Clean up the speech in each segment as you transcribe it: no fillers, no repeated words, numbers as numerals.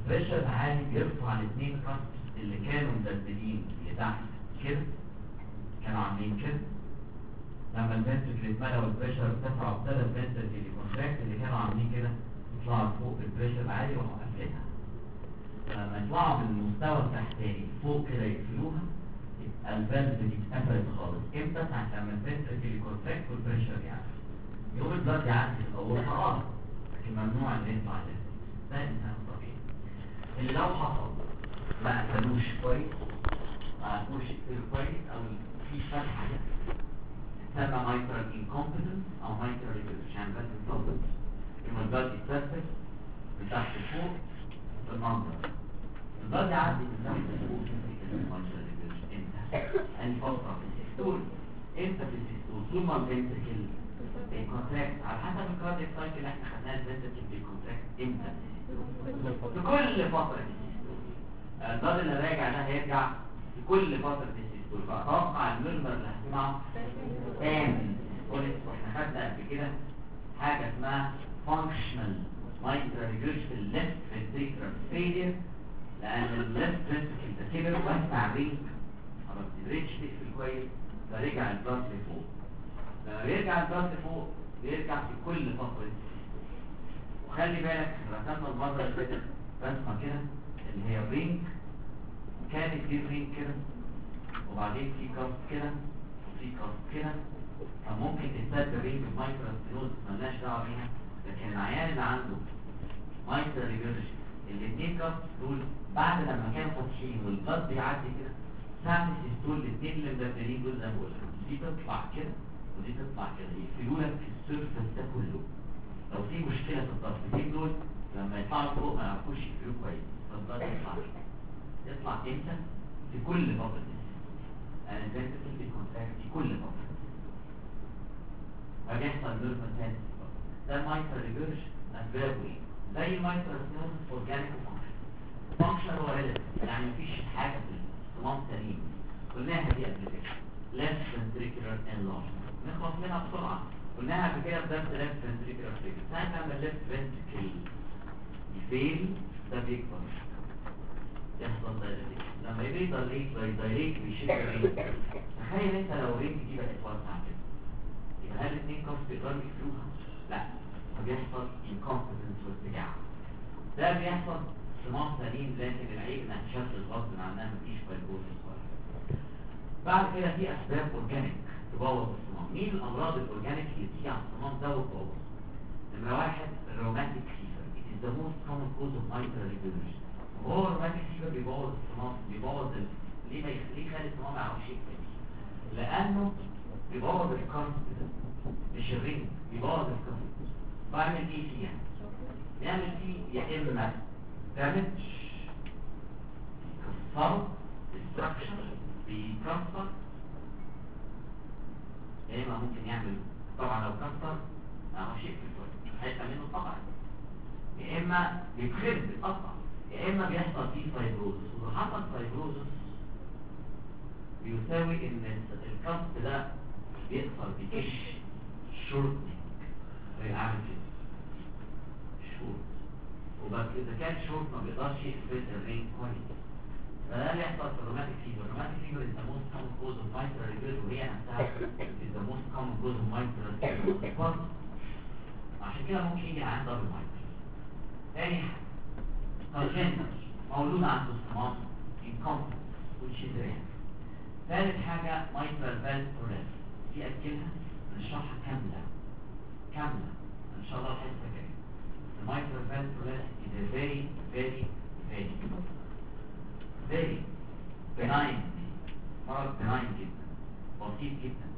بريشر عالي بيرفع الاثنين كاسب اللي كانوا مدلدلين لتحت كده، كانوا عاملين كده. لما الفنتركل اتملى والبريشر ارتفع وابتدى الفنتركل يكونتراكت، اللي كانوا عاملين كده يطلعوا فوق بالبريشر العالي وراحوا قافلينها. لما يطلعوا من المستوى التحتاني فوق كده يقفلوها، يبقى الفالف دي اتقفلت خالص. امتى؟ ساعة لما الفنتركل يكونتراكت والبريشر يعني يوم البلد يعدي في الاول لكن ممنوع ان يطلع ده انسان طبيعي. اللي لو حصل ما قفلوش كويس، ما عرفوش يقفلوا كويس، او في فتحه تسمى مايترال انكومبتنس او مايترال ريجريشن، بس انكومبتنس يوم البلد يتفتح من تحت لفوق بالمنظر. البلد يعدي من تحت لفوق المايترال ريجريشن امتى؟ انهي فتره في السيستول؟ امتى في السيستول؟ طول ما الفنتركل الكونتراكت على حسب الكاردياك سايكل اللي احنا خدناها. الفنتركل بالكونتراكت امتى؟ في كل فتره في السيستول. الضغط اللي راجع ده هيرجع في كل فتره في السيستول. فاتوقع المنبر اللي هتسمعه تاني قلت واحنا خدنا قبل كده حاجه اسمها فانكشنال مايترال ريجريشن في الليفت فنتريكولار فيلير، لان الليفت فنتركل ده كبر وسع رينج ما بتقدرش تقفل كويس، فرجع الضغط لفوق. لما بيرجع الضغط لفوق بيرجع في كل فترة. وخلي بالك رسمنا المرة اللي فاتت رسمة كده اللي هي الرينج، كانت دي الرينج كده وبعدين في كاست كده وفي كاست كده. فممكن تسد الرينج بمايكرو ستينوز مالناش دعوة بيها، لكن العيان اللي عنده مايكرو ريجريشن الاثنين كاست دول بعد لما كانوا فاتحين والبلد بيعدي كده ساعة السيستول الاثنين اللي مدبرين دول زي ما بقول دي تطلع كده ودي تطلع كده، يقفلوا لك في السيرفس ده كله. لو في مشكله في الضغطتين دول لما يطلعوا فوق ما يعرفوش يقفلوا كويس، فالضغط يطلع امتى؟ في كل فتره. انا ازاي تكتب الكونتراكت في كل فتره وبيحصل نيرفال تاني. ده المايترال ريجريشن اسبابه ايه؟ زي المايترال ستينوزس اورجانيك وفانكشن. فانكشن هو ريلاتيف، يعني مفيش حاجه في الصمام سليم، قلناها دي قبل كده. left ventricular enlargement نخلص منها بسرعة، قلناها قبل كده بدرس left ventricular figure. ساعة لما left ventricle يفيل ده بيكبر يحصل دايليت. لما يبقى دايليت بيشد الرينج. تخيل انت لو الرينج دي بقت واسعة كده، يبقى هل الاثنين كاف بيقدروا يقفلوها؟ لا، فبيحصل incompetence وارتجاع. ده بيحصل صمام سليم، لكن العيب انها تشتت غصب عنها، مفيش فايبروسيس. بعد كده في اسباب اورجانيك تبوظ الصمام. مين الامراض الاورجانيك اللي بتيجي على الصمام ده وتبوظ؟ نمره واحد الروماتيك فيفر. It is the most common cause of mitral regurgitation. وهو الروماتيك فيفر بيبوظ الصمام، بيبوظ ليه ما يخليه خالي الصمام ما يعرفش يكتب؟ لانه بيبوظ الكارت ده مش الرينج، بيبوظ الكارت. بعمل ايه فيها؟ بيعمل فيه يا اما دامج كسر ديستراكشن بيكسر، يا اما ممكن يعمل طبعا لو كسر شيء في هيبقى منه طبعا، يا اما بيتخرب بيتقطع، يا اما بيحصل فيه فايبروزس. ولو حصل فايبروزس بيساوي ان الكسر ده بيقصر بيكش شورتنج، بيعمل كده شورت. وبس اذا كان شورت ما بيقدرش يقفل الرينج كويس. فده اللي يحصل في الروماتيك فيبر. الروماتيك فيبر is the most common cause of mitral regurgitation، وهي نفسها is the most common cause of mitral regurgitation. عشان كده ممكن يجي عند دبل مايترال. تاني حاجة مولود عنده صمام incompetence which is rare. ثالث حاجة mitral valve prolapse، دي أجلها نشرحها كاملة إن شاء الله الحصة الجاية. mitral valve prolapse is a very benign مرض benign جدا بسيط جدا.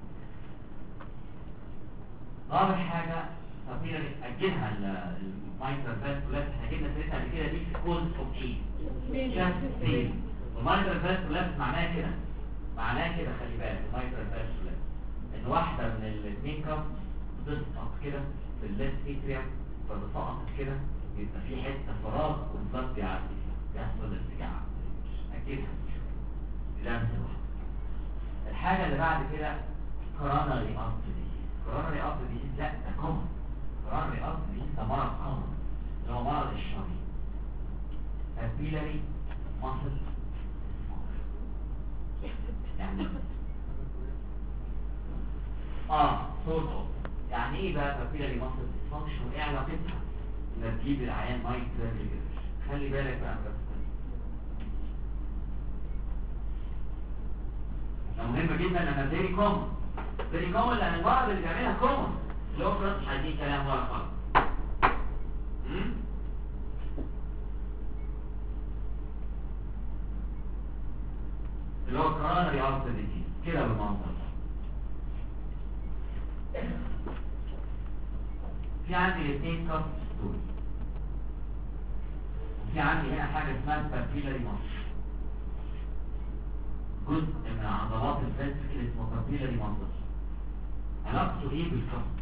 رابع حاجة تطير أجلها المايترال فالف كولابس، احنا جبنا سيرتها قبل كده. دي في كوز اوف ايه؟ شاست فيل. والمايترال فالف كولابس معناها كده خلي بالك. المايترال فالف كولابس ان واحدة من الاثنين كف بتسقط كده في الليفت اتريوم، فبتسقط كده يبقى في حتة فراغ والبلد بيعدي بيحصل ارتجاع. أجلها لمسة واحدة. الحاجة اللي بعد كده coronary artery disease. coronary artery disease لا ده common. coronary artery disease ده مرض common اللي هو مرض الشرايين. papillary muscle يعني sort of. يعني ايه بقى papillary muscle dysfunction وايه علاقتها انك تجيب العيان mitral regurgitation؟ خلي بالك بقى مهم جدا انها فيري كومن لان البعض اللي بيعملها كومن اللي هو مش عايزين كلام ورا خالص. اللي هو coronary artery disease كده بالمنظر ده. في عندي الاثنين كاست ستوري، وفي عندي هنا حاجه اسمها papillary muscle، جزء من عضلات الفنتريكل اسمه papillary muscle. علاقته ايه بالكاست؟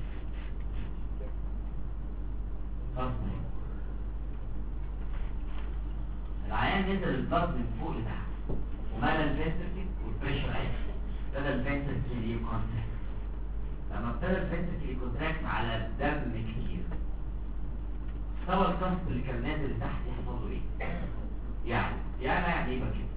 العيان نزل الضغط من فوق لتحت وملى الفنتريكل والبريشر عالي، ابتدى الفنتريكل يكونتراكت. لما ابتدى الفنتريكل يكونتراكت على دم كتير، مستوى الكاست اللي كان نازل لتحت يحصل له ايه؟ يعني يبقى كده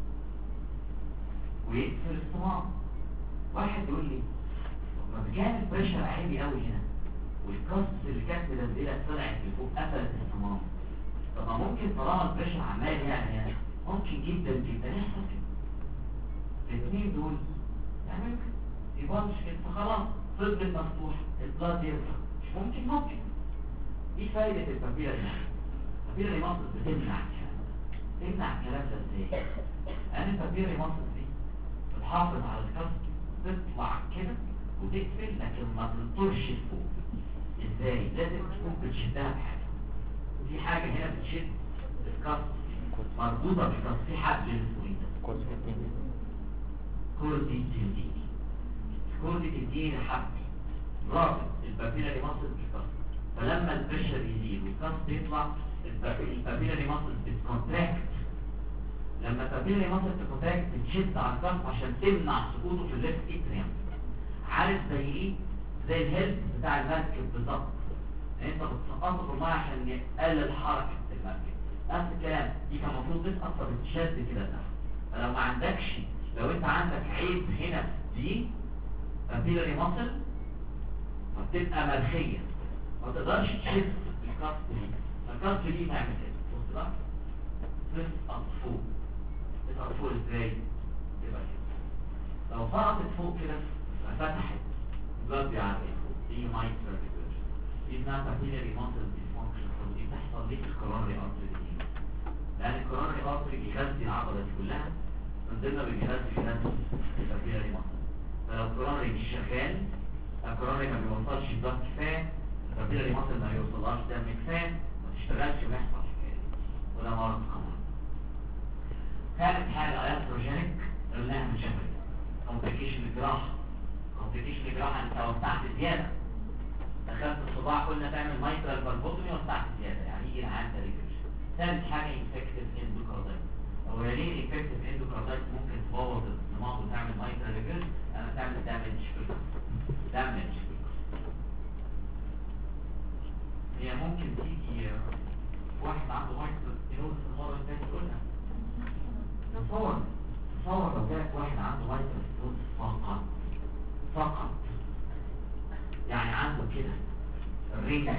ويقفل الصمام. واحد يقول لي طب ما كان البريشر عالي قوي هنا والكاست اللي كانت منزله طلعت لفوق قفلت الصمام، طب ما ممكن طالما البريشر عمال يعني ممكن جدا جدا يحصل كده. الاثنين دول يعملوا كده يبانش كده، فخلاص فضلت مفتوح البلاد يرجع. مش ممكن ايه فايده البابيلاري ماسل؟ بتمنع الكلام ده ازاي؟ لان البابيلاري ماسل دي بتحافظ على الكاست، تطلع كده وتقفل لكن ما تنطرش لفوق. ازاي؟ لازم تكون بتشدها بحاجه. في حاجه هنا بتشد الكاست مربوطه بالكاست، في حبل اسمه ايه ده؟ كوردي تديني حبل رابط البابيلاري ماسل بالكاست، فلما البريشر يزيد والكاست يطلع البابيلاري ماسل بتكونتراكت. لما البابيلاري ماسل بتكونتراكت بتشد على الكاست عشان تمنع سقوطه في الليفت اتريم. عارف زي ايه؟ زي الهيلث بتاع المركب بالظبط. انت بتسقطه في الميه عشان يقلل حركه المركب. نفس الكلام دي كان المفروض تسقط فبتشد كده تحت. فلو ما عندكش، لو انت عندك عيب هنا دي papillary muscle فبتبقى مرخيه، ما تقدرش تشد الكاست دي. الكاست دي تعمل كده، بص بقى تسقط فوق ازاي؟ تبقى كده. لو سقطت فوق كده ففتحت البلاد بيعدي فوق، دي mitral regurgitation. دي اسمها papillary muscle dysfunction. ودي بتحصل ليه في الكورونري ارتري دي؟ لان الكورونري ارتري بيغذي العضله دي كلها، من ضمنها بيغذي البابيلاري ماسل. فلو الكورونري مش شغال، الكورونري ما بيوصلش الضغط كفايه، البابيلاري ماسل ما بيوصلهاش دم كفايه، ما تشتغلش ويحصل حكايه. وده مرض كمان. ثالث حاجه ايستروجينيك قلناها من شهرين. كومبليكيشن الجراحه انت وسعت زياده، دخلت الصباع قلنا تعمل مايترال فالبوتومي وسعت زياده، يعني يجي العيان ده ريجريشن. ثالث حاجه انفكتيف اندوكاردايتس. هو ليه الانفكتيف اندوكاردايتس ممكن تبوظ الصمام وتعمل مايترال ريجريشن؟ انا تعمل دامج في الكاست. هي ممكن تيجي واحد عنده مايترال ستينوزس المره اللي فاتت قلنا. تصور لو جالك واحد عنده مايترال ستينوزس فقط يعني عنده كده الرينج،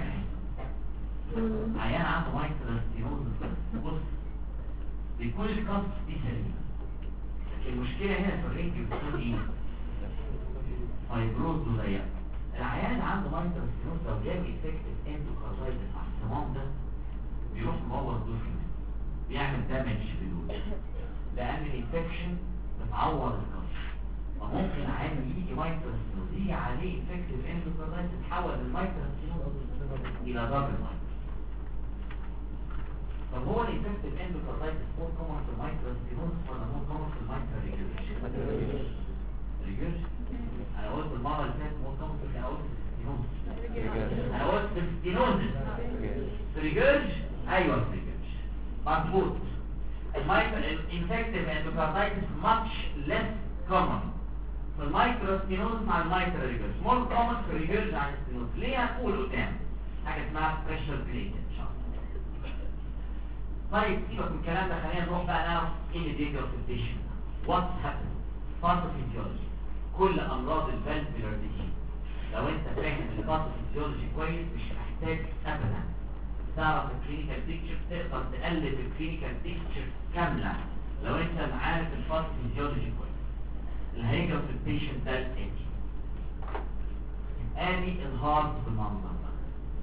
عيان عنده مايترال ستينوزس بص بيكون الكاست دي سليمه، لكن المشكله هنا في الرينج بتكون ايه؟ فايبروز وضيق. العيان عنده مايترال ستينوزس لو جاب انفكتيف اندوكاردايتس على الصمام ده بيروح مبوظ دول كمان، بيعمل دامج في دول، لان الانفكشن بتعور الكاست. فممكن عيان يجي مايترال ستينوزس يجي عليه انفكتيف اندوكاردايتس تتحول من مايترال ستينوزس الى دبل مايترال. طب هو الانفكتيف اندوكاردايتس مور كومن في المايترال ستينوزس ولا مور كومن في المايترال ريجريشن؟ انا قلت المره اللي فاتت مور كومن في، انا قلت ستينوزس، انا قلت ستينوزس ريجريشن. ايوه ريجريشن مظبوط. المايترال انفكتيف اندوكاردايتس ماتش ليس كومن في المايترال ستينوزس مع المايترال ريجريشن، مور كومن في الريجريشن عن الستينوزس. ليه؟ هقول قدام حاجه اسمها بريشر جريدينت ان شاء الله. طيب سيبك من الكلام ده، خلينا نروح بقى نعرف ايه اللي بيجرى في البيشنت. وات هابن باثوفيزيولوجي، كل امراض الفالفولار ديزيز. لو انت فاهم الباثوفيزيولوجي كويس مش محتاج ابدا تعرف الكلينيكال بيكتشر، تقدر تقلب الكلينيكال بيكتشر كامله لو انت عارف الباثوفيزيولوجي كويس. اللي هيجرى في البيشنت ده الاتي، ادي الهارت بالمنظر ده،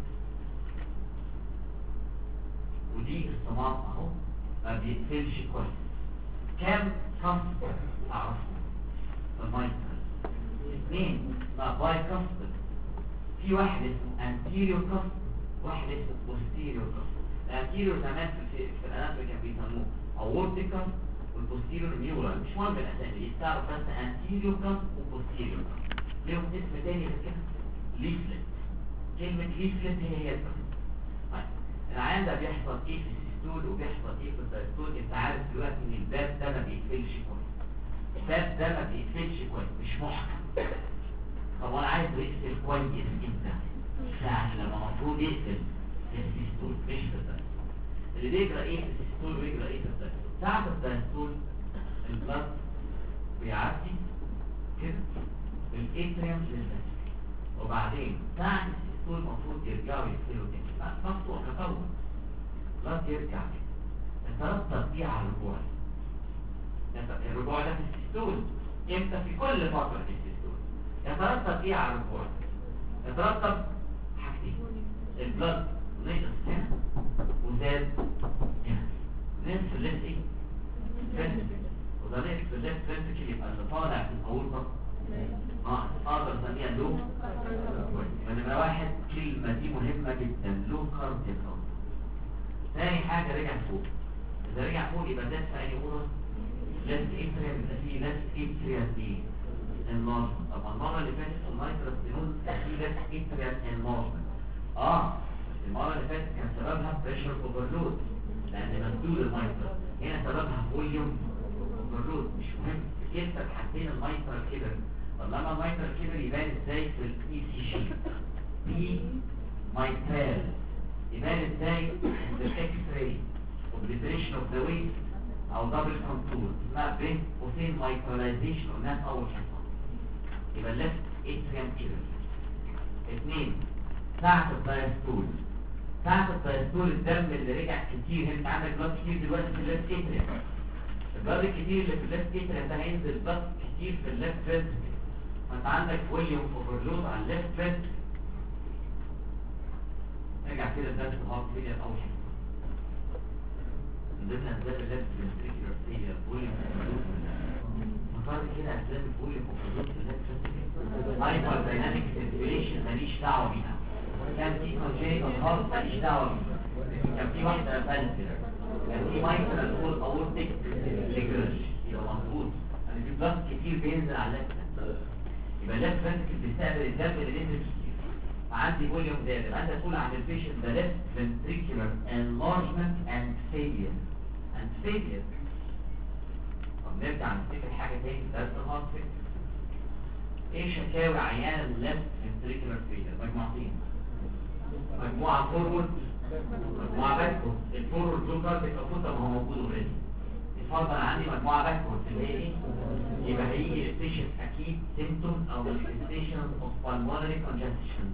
ودي الصمام اهو ما بيقفلش كويس. كام كاست اعرفه؟ المايترال 2 ما باي كاست، في واحد اسمه anterior كاست، واحد اسمه posterior كاست. الانتيريور زمان في الاناتومي كان بيسموه aortic كاست، والبوستيريور نيورال، مش مهم الاسامي، تعرف بس anterior كاست وبوستيريور كاست. ليهم اسم تاني غير كده، ليفلت. كلمة ليفلت هي الكاست. طيب العيان ده بيحصل ايه في السيستول وبيحصل ايه في الدايستول؟ انت عارف دلوقتي ان الباب ده ما بيقفلش كويس، الباب ده ما بيقفلش كويس، مش محكم. طب وانا عايز يقفل كويس امتى؟ ساعة لما المفروض يقفل في السيستول مش في الدايستول. اللي بيجرى ايه في السيستول ويجرى ايه في الدايستول؟ ساعة الدايستول البلد بيعدي كده بالاتريوم للفاسيكل، وبعدين ساعة السيستول المفروض يرجعوا يقفلوا تاني. مفتوح تطور لا يرجع يترتب ايه على الرجوع؟ الرجوع ده في السيستول امتى؟ في كل فترة في السيستول. يترتب ايه على الرجوع؟ يترتب حاجتين، البلد نقص هنا وزاد هنا، نقص في الليفت ايه؟ فنتكل، وده نقص في الليفت فنتكل، يبقى اللي طالع في الاورطة اقدر اسميها لو. فنمرة واحد كلمة دي مهمة جدا، لو كاردياك. ثاني حاجة رجع فوق، إذا رجع فوق يبقى ده في أي أورا؟ لاست إتريا، يبقى فيه لاست إتريا دي انلارجمنت. طب المرة اللي فاتت المايترال ستينوز فيه لاست إتريا انلارجمنت. المرة اللي فاتت كان سببها بريشر اوفرلود لأن مسدود المايترال، هنا سببها فوليوم اوفرلود. مش مهم في كلتا الحالتين المايترال كبر. طب لما المايترال كبر يبان ازاي في الإي سي جي؟ بي مايترال يبان ازاي في الاكس راي اوبليتريشن اوف ذا ويت او دبل كونتور، اسمها بين قوسين مايكراليزيشن قلناها في اول حصه. يبقى الليفت اتريم كده. 2 ساعة الدايستول، ساعة الدايستول الدم اللي رجع كتير، انت عندك بلاد كتير دلوقتي في الليفت اتريم، البلاد الكتير اللي في الليفت اتريم ده هينزل بلاد كتير في الليفت فينتريكل، فانت عندك فوليوم اوفرلود على الليفت فينتريكل. نرجع كده لدرس الهارت فيلير اول حاجه. من ضمن اسباب الليفت فينتريكولار فيلير فوليوم اوفرلود، فكرت كده اسباب الفوليوم اوفرلود في الليفت فينتريكل. هايبر دايناميك سيركيوليشن ماليش دعوه بيها، كان في كونجينيتال هارت ماليش دعوه بيها، كان في واحده فالفيلر، كان في مايترال اول اورتيك ريجرش، يبقى مظبوط ان في بلاد كتير بينزل على الليفت فينتريكل، يبقى الليفت فينتريكل بيستقبل الدم اللي نزل كتير. عندي فوليوم زاد، انت تقول عن البيشنت ده left ventricular enlargement and failure and failure. طب نرجع نفتكر حاجه تاني في درس الهارت فيلير. ايه شكاوي عيان الليفت ventricular failure؟ مجموعتين، مجموعه فورورد مجموعه باكورد. الفورورد دول كارديك اوتوت ما هو موجود اوريدي، اتفضل عندي مجموعه باكورد اللي هي ايه؟ يبقى هيجي البيشنت اكيد symptoms او manifestations of pulmonary congestion.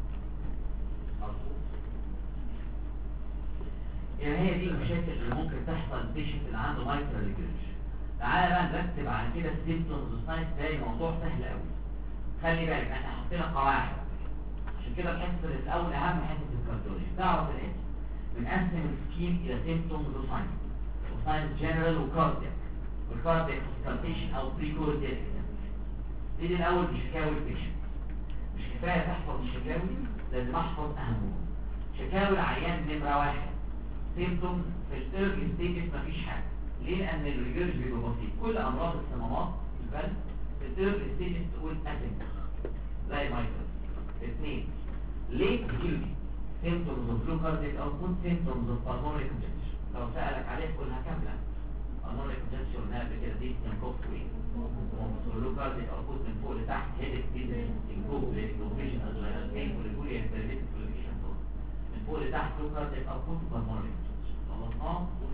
يعني هي دي المشاكل اللي ممكن تحصل البيشنت اللي عنده مايترال ريجرش. تعالى بقى نرتب على كده السيمبتومز والساينز، تلاقي الموضوع سهل قوي. خلي بالك احنا حطينا قواعد، عشان كده الحصه الاول اهم حته الكارديولوجي. تعرف الايه؟ بنقسم السكيم الى سيمبتومز وساينز، وساينز جنرال وكاردياك، والكاردياك سكالتيشن او بريكورديال. نبتدي الاول بشكاوي البيشنت. مش كفايه تحفظ الشكاوي، لازم احفظ اهمهم. شكاوي العيان نمره 1 سيمبتوم في الايرلي ستيجز مفيش حاجه. ليه؟ لان الريجرج بيبقى بسيط. كل امراض الصمامات البلد في الايرلي ستيجز تقول اسيد زي مايترال. 2 ليه تجيلي سيمبتومز اوف لو كارديك اوتبوت، سيمبتومز اوف بالمونري كونجكشن. لو سالك عليه قولها كامله. بالمونري كونجكشن قلناها قبل كده، دي سينكوب وين لو كارديك اوتبوت من فوق لتحت، هيدك دي سينكوب للنوفيشن ادرينال بين والجوليا انترفيتك كوليكشن من فوق لتحت. لو كارديك اوتبوت بالمونري خلصناه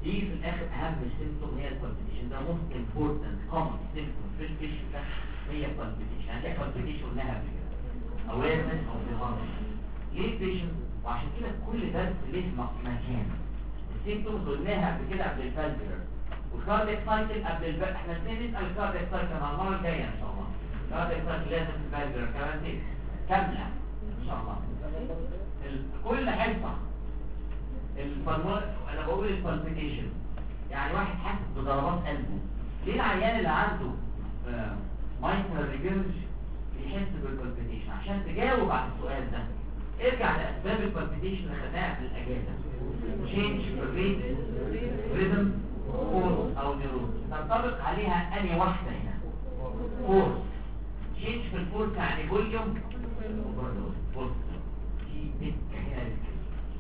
يجي في الاخر اهم سيمبتوم هي البالبيتيشن. ده موست امبورتنت كومن سيمبتوم في الفيش ده هي البالبيتيشن. هتلاقي بالبيتيشن قلناها قبل كده اويرنس او في الهارت. ليه البيشنت؟ وعشان كده كل درس ليه مكان. السيمبتومز قلناها قبل كده قبل الفالفيولار والكاردياك سايكل قبل احنا الاثنين نسال الكاردياك سايكل مع المره الجايه ان شاء الله. الكاردياك سايكل لازم في الفالفيولار كمان دي كامله ان شاء الله. كل حصه الفالمول انا بقول البالبيتيشن يعني واحد حاسس بضربات قلبه. ليه العيان اللي عنده مايترال ريجيرج بيحس بالبالبيتيشن؟ عشان تجاوب على السؤال ده ارجع لاسباب البالبيتيشن اللي خدناها في الاجازه. تشينج في الريت ريزم فورس او نيرون تنطبق عليها انهي واحده هنا؟ فورس. تشينج في الفورس يعني فوليوم اوفرلود. فورس دي دكه هنا للكلمه.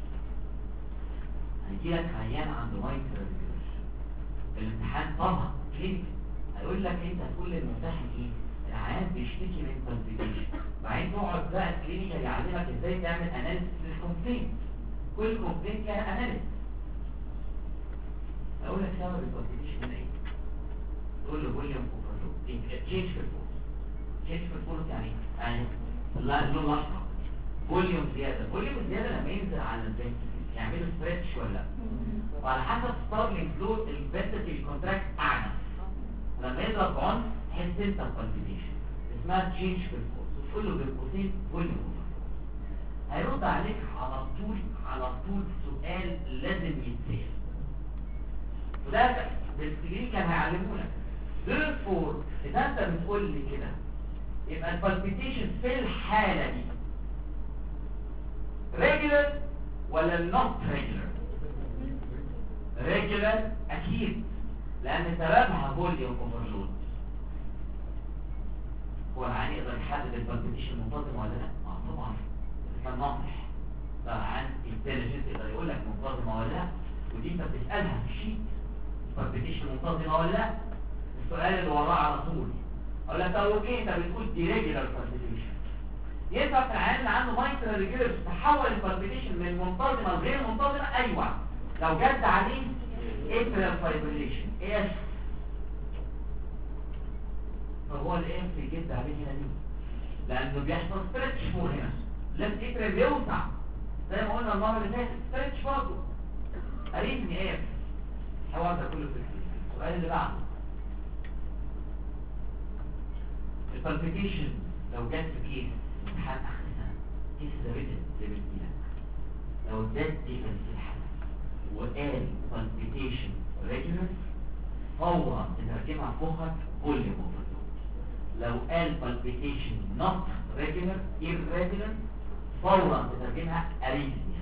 هيجيلك عيان عنده مايترال ريجيرج الامتحان طبعا كلينيك هيقول لك انت هتقول للممتحن ايه؟ العيان بيشتكي من بالبيتيشن. بعدين تقعد بقى الكلينيكال يعلمك ازاي تعمل اناليسيس للكومبلين. كل كومبلين لها اناليسيس. اقول لك سبب البالبيتيشن هنا ايه؟ تقول له فوليوم اوفرلود. تشينج في الفورس. تشينج في الفورس يعني اللون الاحمر فوليوم زياده. فوليوم زياده لما ينزل على الفنتكل يعملوا ستريتش ولا لا؟ وعلى حسب ستارلينج فلو الفنتكل كونتراكت اعلى. لما يضرب بعنف تحس انت بالبيتيشن اسمها تشينج في الفورس. وتقول له بالقوسين فوليوم. هيرد عليك على طول سؤال لازم يتسال. وده بالكلينيكال هيعلمونك. therefore اذا انت بتقول لي كده يبقى البالبيتيشن في الحاله دي regular ولا not regular؟ regular اكيد لان سببها فوليوم اوفرلود. هو العيان يقدر يحدد البالبيتيشن منتظمه ولا لا؟ طبعا كان ناصح طبعا انتليجنت يقدر يقول لك منتظمه ولا لا. ودي انت بتسالها في الشيت البالبيتيشن منتظمه ولا لا. السؤال اللي وراه على طول اقول لك طب اوكي انت بتقول دي ريجولار بالبيتيشن. ينفع في العيان اللي عنده مايترال ريجيرج تحول البالبيتيشن من منتظمه لغير منتظمه؟ ايوه لو جد عليه اتريال فايبريليشن. ايه فهو الايه في جد عليه هنا ليه؟ لانه بيحصل ستريتش فوق هنا. لازم اتريال بيوسع زي ما قلنا المره اللي فاتت. ستريتش برضه قريبني ايه الحوار ده كله في السؤال اللي بعده. البالبيتيشن لو جت في كيس امتحان اخر سنه كيس ده ريتن زي ما لو ادت ديفنس في الحاله وقال بالبيتيشن ريجولار فورا تترجمها في مخك فوليوم اوفرلود. لو قال بالبيتيشن نوت ريجولار irregular فورا تترجمها اريثميا.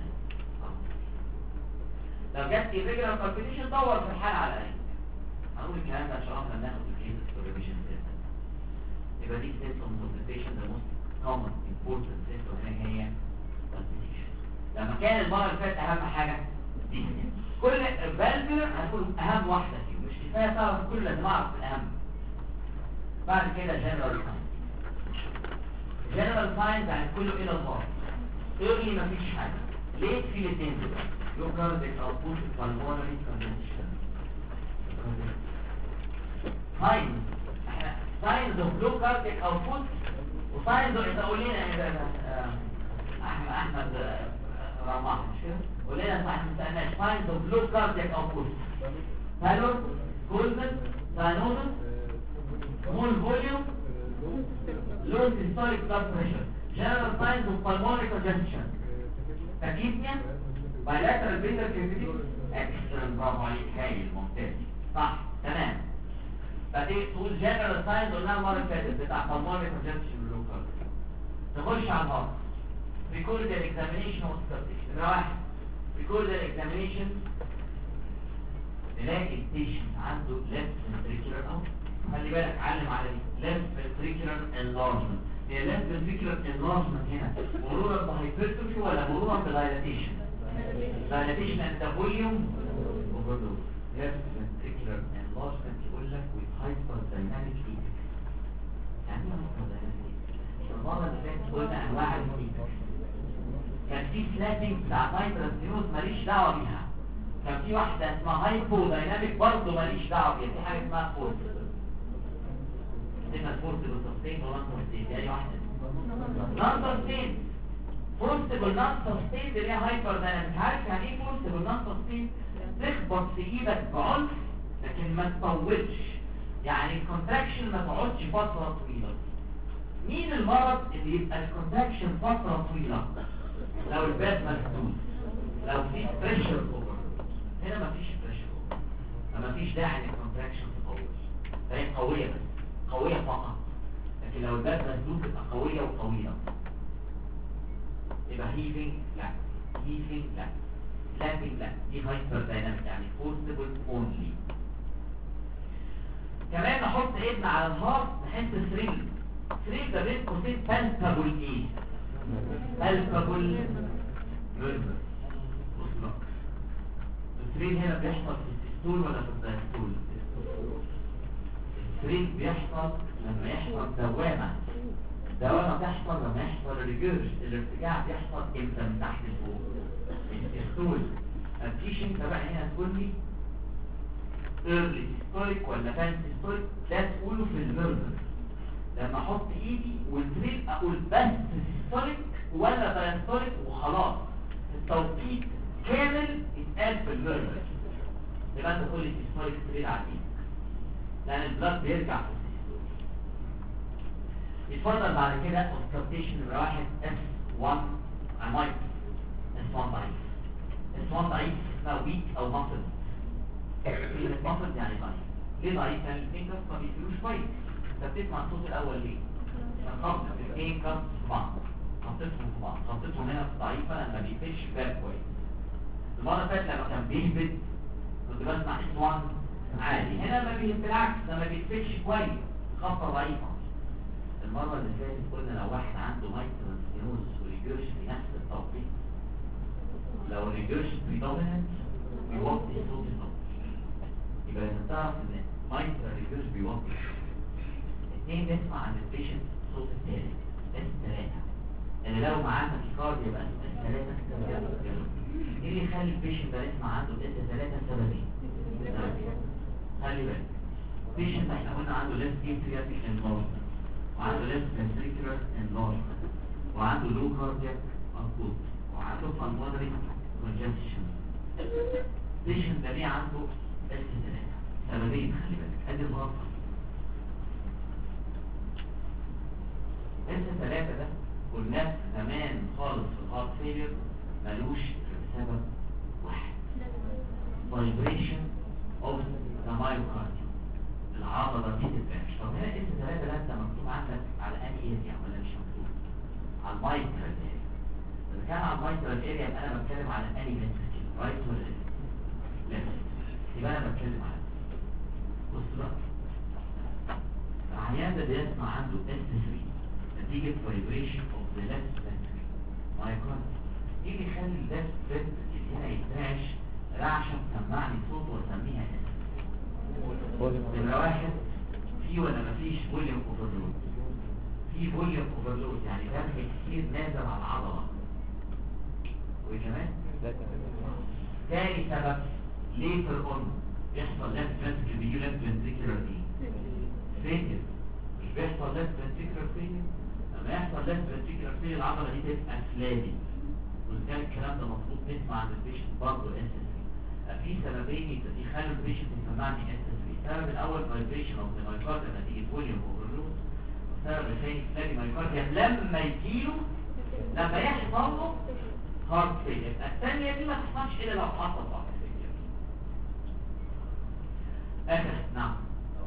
لو جت irregular بالبيتيشن دور في الحاله على اريثميا. هنقول الكلام ده ان شاء الله لما ناخد الكيس ريفيجن. يبقى دي symptoms of the patient the most common important symptom هي palpitation. لما كان المرة اللي فاتت أهم حاجة دي كل فالفولار هتكون أهم واحدة فيهم. مش كفاية تعرف كل لازم أعرف الأهم. بعد كده general signs. general signs يعني كله إلى الله. early مفيش حاجة. late في الاثنين دول. low cardiac output pulmonary congestion. signs signs of low cardiac output وsigns of قول لنا احمد رماح مش كده؟ قول لنا صح ما سالناش. signs of low cardiac output pallor coldness cyanosis small volume low systolic blood pressure general signs of pulmonary congestion tachypnea bilateral venous crepitations. excellent برافو عليك هايل ممتاز صح تمام. بعدين تقول جنرال ساينز قلناها المره اللي فاتت بتاع pulmonary congestion باللوكال. نخش على الهارت. ريكورد الاكزامينيشن والستاتيك. نمره واحد ريكورد الاكزامينيشن نلاقي البيشنت عنده ليفت فنتريكولار او خلي بالك علم على دي ليفت فنتريكولار انلارجمنت. هي ليفت فنتريكولار انلارجمنت هنا مرورا بهايبرتروفي ولا مرورا بدايلاتيشن؟ دايلاتيشن اند فوليوم اوفرلود. ليفت فنتريكولار انلارجمنت يقول لك with hyperdynamic leak. يعني ايه hyperdynamic leak؟ المره اللي فاتت قلنا انواع الليك. كان في سلاتنج بتاع فايبرستينوز ماليش دعوه بيها. كان في واحده اسمها هايبو دايناميك برضه ماليش دعوه بيها، في حاجه اسمها فورس. اسمها فورس بالسستين ونون سستين، دي اي واحده نون سستين. فورسبل نون سستين اللي هي هايبر دايناميك. عارف يعني ايه فورسبل نون سستين؟ تخبط في ايدك بعنف لكن ما تطولش، يعني الكونتراكشن ما تقعدش فتره طويله. مين المرض اللي يبقى الكونتراكشن فتره طويله؟ لو الباب مسدود، لو في بريشر اوفر. هنا ما فيش بريشر اوفر، فما فيش داعي للكونتراكشن تطول، فهي قويه بس، قويه فقط. لكن لو الباب مسدود تبقى قويه وطويله. يبقى هيفنج لا، هيفنج لا، لابنج لا، دي هايبر دايناميك يعني فورسبل اونلي. كمان نحط ايدنا على الهارت نحس ثريل. ثريل ده بين قوسين بالبابل ايه؟ بالبابل ميرمر. بص بقى الثريل هنا بيحصل في السيستول ولا في الدايستول؟ الثريل بيحصل لما يحصل دوامة تحصل لما يحصل ريجيرش. الارتجاع بيحصل امتى؟ من تحت لفوق، السيستول. مفيش انت بقى هنا تقول لي early systolic ولا fan systolic، لا تقوله في الميرمر. لما احط ايدي والثريل اقول بس systolic ولا diastolic وخلاص، التوقيت كامل يتقال في الميرمر. يبقى انت تقول لي systolic ثريل على ايدك لان البلاد بيرجع في السيستول. يتفضل بعد كده اوسكارتيشن نمرة 1 S1 امايت. S1 ضعيف. S1 ضعيف اسمها ويك او مصل. كلمة مصل يعني ضعيف. ليه ضعيف؟ لان الفينجرز ما بيقولوش كويس. انت بتسمع الصوت الاول ليه؟ عشان خبط الاثنين كف في بعض، خبطتهم في بعض، خبطتهم هنا ضعيفة لما بيقفلش باب كويس. المرة اللي فاتت لما كان بيهبط كنت بسمع S1 عادي، هنا ما بالعكس لما بيقفلش كويس خبطة ضعيفة. المرة اللي فاتت قلنا لو واحد عنده مايترال ستينوز وريجيرش في نفس التوقيت، لو الريجيرش بريدوميننت بيوطي صوت الصوت. يبقى لازم تعرف ان مايترال ريجيرش بيوطي. اثنين نسمع عن البيشنت صوت الثالث S3 اللي لو معاه تاكيكارد يبقى S3. ايه اللي يخلي البيشنت ده يسمع عنده S3؟ سببين. خلي بالك البيشنت احنا قلنا عنده ليفت اترياتيك انلارجمنت وعنده ليفت فنتريكولار انلارجمنت وعنده لو كاردياك اوتبوت وعنده pulmonary congestion. البيشنت ده ليه عنده S3؟ سببين خلي بالك. ادي الغلطه S3 ده قلناه زمان خالص في الهارت فيلير ملوش سبب واحد، vibration of the myocardium. العضلة دي تتبعش. طب هنا S3 ده انت مكتوب عندك على انهي اريا ولا مش مكتوب؟ على المايكرال اريا. اذا كان على المايكرال اريا يبقى انا بتكلم على انهي فنتريكل، رايت ولا ليفت؟ يبقى انا بتكلم على بص بقى العيان ده بيسمع عنده S3 نتيجة vibration of the left ventricle myocardium. ايه اللي يخلي الليفت ventricle هنا يترعش رعشة تسمعني صوت واسميها S؟ نمرة 1 في ولا مفيش فوليوم اوفرلود؟ في فوليوم اوفرلود يعني دم كتير نازل على العضلة. وكمان تاني سبب later on يحصل left ventricle بيجي left ventricular failure. مش بيحصل left ventricular failure؟ لما يحصل left ventricular failure العضلة دي تبقى فلابي. وكان الكلام ده مطلوب نسمع عند البيشنت برضه S3. في سببين يخلوا البيشنت يسمعني S3. السبب الاول vibration of the myocardium نتيجة فوليوم اوفرلود، والسبب الثاني فلابي myocardium لما يجيله لما يحصل له هارت فيلير. الثانية دي ما تحصلش الا لو حصل هارت فيلير. نعم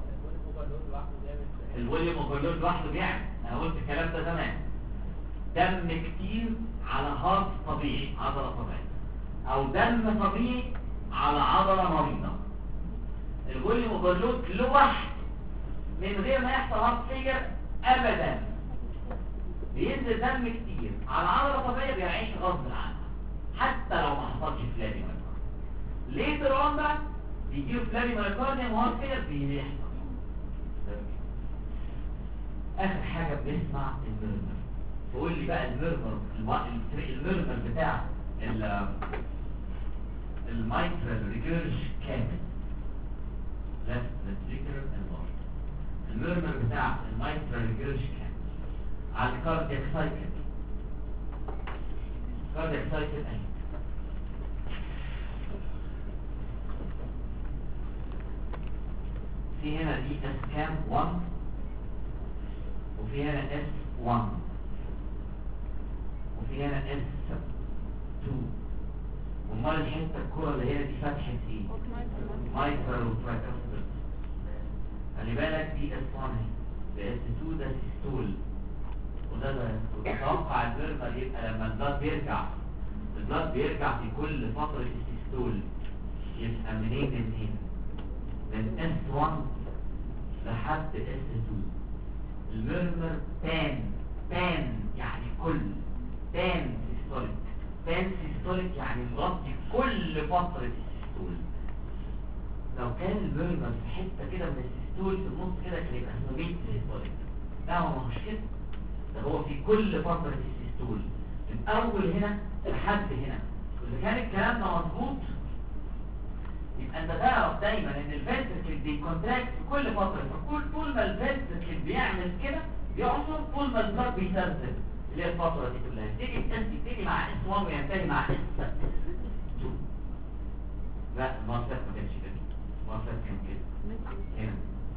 الفوليوم اوفرلود لوحده بيعمل، انا قلت الكلام ده زمان. دم كتير على هارت طبيعي عضلة طبيعية او دم طبيعي على عضلة مريضة. الفوليوم اوفرلود لوحده من غير ما يحصل هارت فيلير ابدا بينزل دم كتير على عضلة طبيعية بيعيش غصب عنها حتى لو ما حصلش فلابي مايوكارديوم. ليتر اون بقى بيجيله فلابي مايوكارديوم وهارت فيلير بيحصل. اخر حاجة بنسمع الميرمر. فقول لي بقى الميرمر بتاع الميترال ريجيرج كامل left ventricular enlargement. الميرمر بتاع الميترال ريجيرج كامل على الكاردياك سايكل. كاردياك سايكل اهي في هنا دي اس كام 1 وفي هنا اس 1 وفي هنا اس 2. امال الحته الكره اللي هنا دي فتحه ايه؟ مايترال وترايكاستر. خلي بالك دي اس 1 اهي ده اس 2 ده سيستول وده تتوقع الميرمر يبقى لما البلاد بيرجع في كل فتره السيستول يبقى منين لمنين؟ من S1 لحد S2. الميرمر بان يعني كل بان سيستوليك يعني مغطي كل فترة السيستول. لو كان الميرمر في حتة كده من السيستول في النص كده كان يبقى اسمه ميد سيستوليك. لا هو مش كده، ده هو في كل فترة السيستول من أول هنا لحد هنا. وإذا كان الكلام ده مظبوط يبقى انت تعرف دايما ان الفنتركل بيكونتراكت في كل فتره، طول ما الفنتركل بيعمل كده بيعصر، طول ما البلاد بيسرسل اللي هي الفتره دي كلها. تيجي مع اس 1 وينتهي مع اس 2. لا المارسات ما كانش كده، المارسات كان كده هنا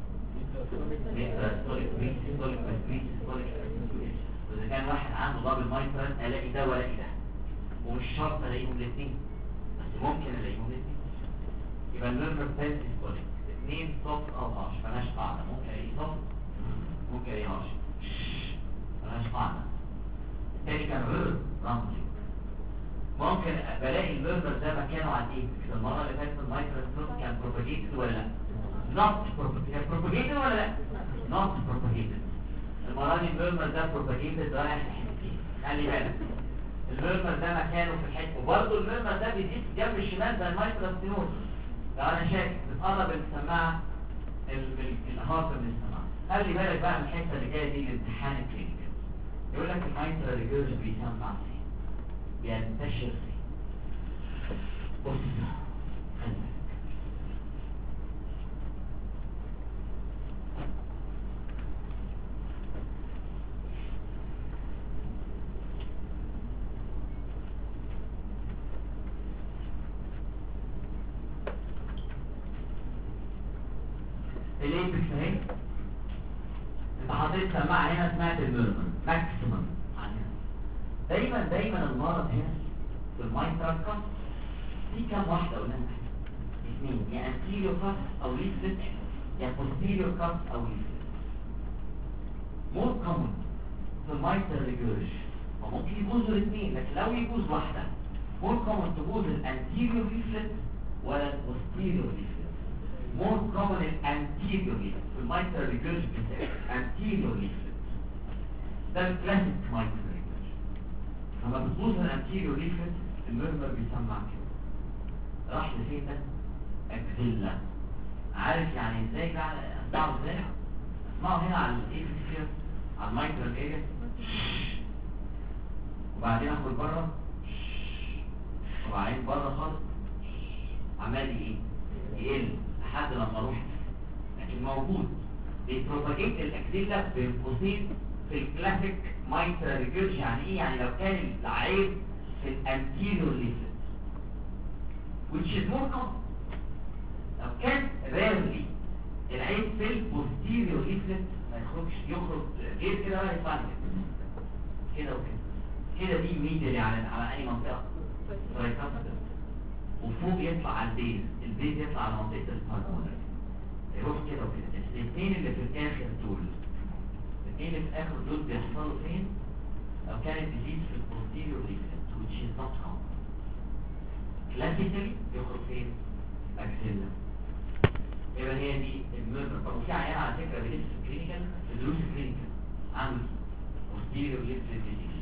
واذا كان واحد عنده دبل مايترال الاقي ده والاقي ده، ومش شرط الاقيهم الاثنين بس ممكن الاقيهم الاثنين. يبقى الميرمر بتاعت سيستوليك 2 صف او هاش مالهاش قاعده، ممكن الاقي صف ممكن الاقي هاش مالهاش قاعده. الثاني كان رمزي، ممكن بلاقي الميرمر ده مكانه على ايه؟ المره اللي فاتت المايترال سلوت كان بروباجيتد ولا لا؟ نوت بروباجيتد ولا لا؟ نوت بروباجيتد. المره دي الميرمر ده بروباجيتد رايح لحته. خلي بالك الميرمر ده مكانه في الحته، وبرضه الميرمر ده بيزيد جنب الشمال زي المايترال ستينوز. لو انا شاكك بتقرب السماعه الهارت من السماعه. خلي بالك بقى من الحته اللي جايه دي الامتحان الكلينيكال. يقول لك المايترال ريجيرج بيسمع فين؟ بينتشر فين؟ بص خلي بالك الانبكس اهي، انت حطيت سماعه هنا سمعت الميرمر ماكسيمم عنها. دايما المرض هنا في المايترال كات في كام واحده قلنا؟ اثنين، يا انتيريور كات او ليفلت يا بوستيريور كات او ليفلت. مور كومن في المايترال ريجيرج وممكن يبوظوا الاثنين، لكن لو يبوظ واحده مور كومن تبوظ الانتيريور ليفلت ولا البوستيريور ليفلت. more common anterior leaflet في المايترال ريجيرج بتاعي anterior leaflet ده الكلاسيك مايترال ريجيرج. لما بتبوظ الانتيريور leaflet الميرمر بيسمع كده. راح لفين ده؟ اكزيلا. عارف يعني ازاي بقى اسمعه ازاي؟ اسمعه هنا على الايفيسفير على المايترال اريا وبعدين اخد بره وبعدين بره خالص عمال ايه؟ يقل لحد لما اروح، لكن موجود بيبروباجيت الاكزيلا بين قوسين في الكلاسيك مايترال ريجيرج. يعني ايه؟ يعني لو كان العيب في الانتيريور ليفلت which is more common. لو كان rarely العيب في البوستيريور ليفلت ما يخرج غير كده بقى يطلع كده وكده كده. دي ميدل يعني على اي منطقه ترايكاستر، وفوق يطلع على البيز يطلع على منطقة البالمونري يروح كده وكده. الاثنين اللي في الاخر دول بيحصلوا فين؟ لو كانت ديزيز في البوستيريور ليفلت which is not common. كلاسيكالي يخرج فين؟ اكسيلا. يبقى هي دي الميرمر. طب وفي عيان على فكرة بيدرس في الكلينيكال في دروس الكلينيكال عنده بوستيريور ليفلت ديزيز.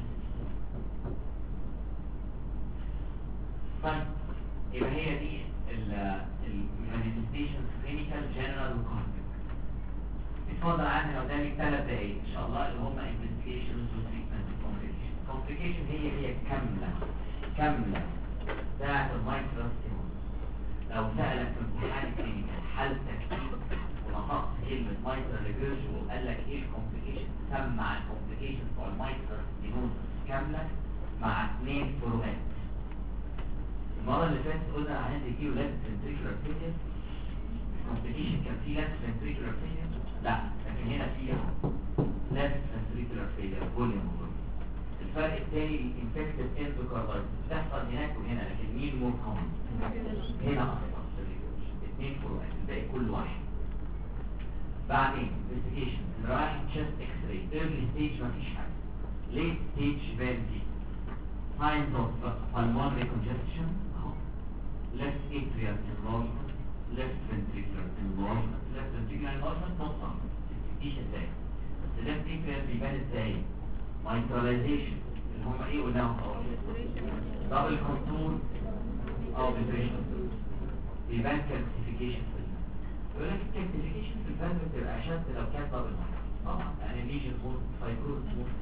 طيب يبقى هي دي المانيفستيشن كلينيكال جنرال وكاردياك. اتفضل عني لو قدامك 3 دقايق ان شاء الله اللي هم انفستيجيشنز وتريتمنت وكومبليكيشن. هي كامله بتاعت المايترال ستينوز. لو سألك في امتحان كلينيكال حالتك ايه ونطقت كلمة مايترال ريفيرجن وقال لك ايه الكومبليكيشن، سمع الكومبليكيشن بتوع المايترال ستينوزس كاملة مع 2 فروقات. المرة اللي فاتت قلنا عندي كيلو لابس فنتريكولار فيلير، الكومبليكيشن كان فيه لابس فنتريكولار فيلير، لا لكن هنا فيه لابس فنتريكولار فيلير فوليوم. الفرق الثاني الانفكتيف اندوكاردايتس بتحصل هناك وهنا، لكن مين مور كومن؟ هنا اكتر. 2 فروقات، الباقي كل واحد. بعدين انفستيجيشن اللي رايح تشست اكس راي ايرلي ستيج مفيش حاجه، ليت ستيج بان فيه signs of pulmonary congestion اهو، left atrial enlargement, left ventricular enlargement, left ventricular enlargement not found. مفيش ازاي، بس left atrial بيبان ازاي؟ مايتراليزيشن اللي هم ايه قلناهم اهو، دبل كونتور او ديبريشن، بيبان كالسيفيكيشن في الماء. يقول لك الكالسيفيكيشن في الفالف بتبقى اشد لو كانت دبل طبعا، يعني ليجن موست فايبروز موست.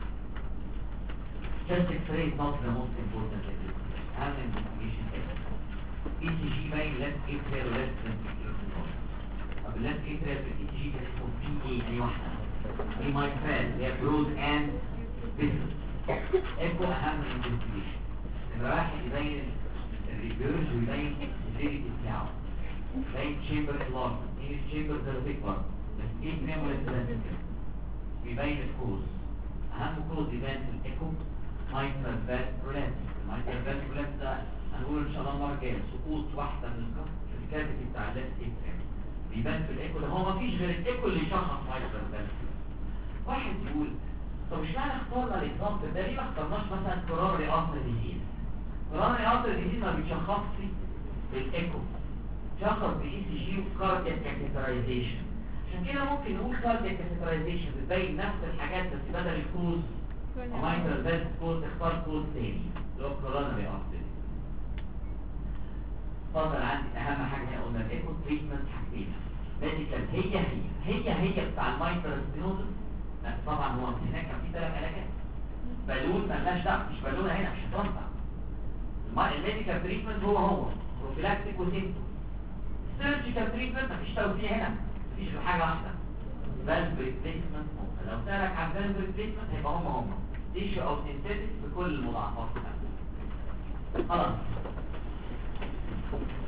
Chest X-ray is not the most important investigation. أهم investigation ECG باين left atrial و left ventricular enlargement. طب ال left atrial في ECG كان اسمه PA يعني واحدة مايترال اللي هي برود اند فيسل. ايكو اهم انفستيجيشن اللي رايح يبين الريفيرج ويبين السيفيريتي بتاعه، يبين تشامبر انلارجمنت، مين التشامبر ده بيكبر بس ايه بنعمل الترانزيت بيبين الكوز. اهم كوز يبان في الايكو مايترال فالف برولابس. المايترال فالف برولابس ده هنقول ان شاء الله المره الجايه سقوط واحده من الكف في الكافيتي بتاع الليفت اتريم بيبان في الايكو. ده هو مفيش غير الايكو اللي يشخص مايترال فالف. واحد يقول طب اشمعنى اخترنا الاكزامبل ده، ليه ما اخترناش مثلا كورونري ارتري ديزيز؟ كورونري ارتري ديزيز ما بيتشخصش بالايكو، شخص باي سي جي وكاردياك كاتيترايزيشن. عشان كده ممكن نقول كاردياك كاتيترايزيشن بتبين نفس الحاجات بس بدل الكوز مايترال فالف كوز تختار كوز تاني اللي هو كورونري ارتري. اتفضل عندي اهم حاجه هنا قلنا الايكو تريتمنت حاجتين ميديكال هي بتاع المايترال ستينوزس. طبعا هو هناك كان في 3 علاجات، بالون مالناش دعوه، مش بالونه هنا مش هتنفع. الميديكال تريتمنت هو بروفيلاكتيك وسيمتوم. السيرجيكال تريتمنت مفيش توسيع هنا، مفيش غير حاجه واحده فالف ريبليسمنت. لو سالك عن فالف ريبليسمنت هيبقى هم تيشو او سينثيتك بكل المضاعفات بتاعتها. خلاص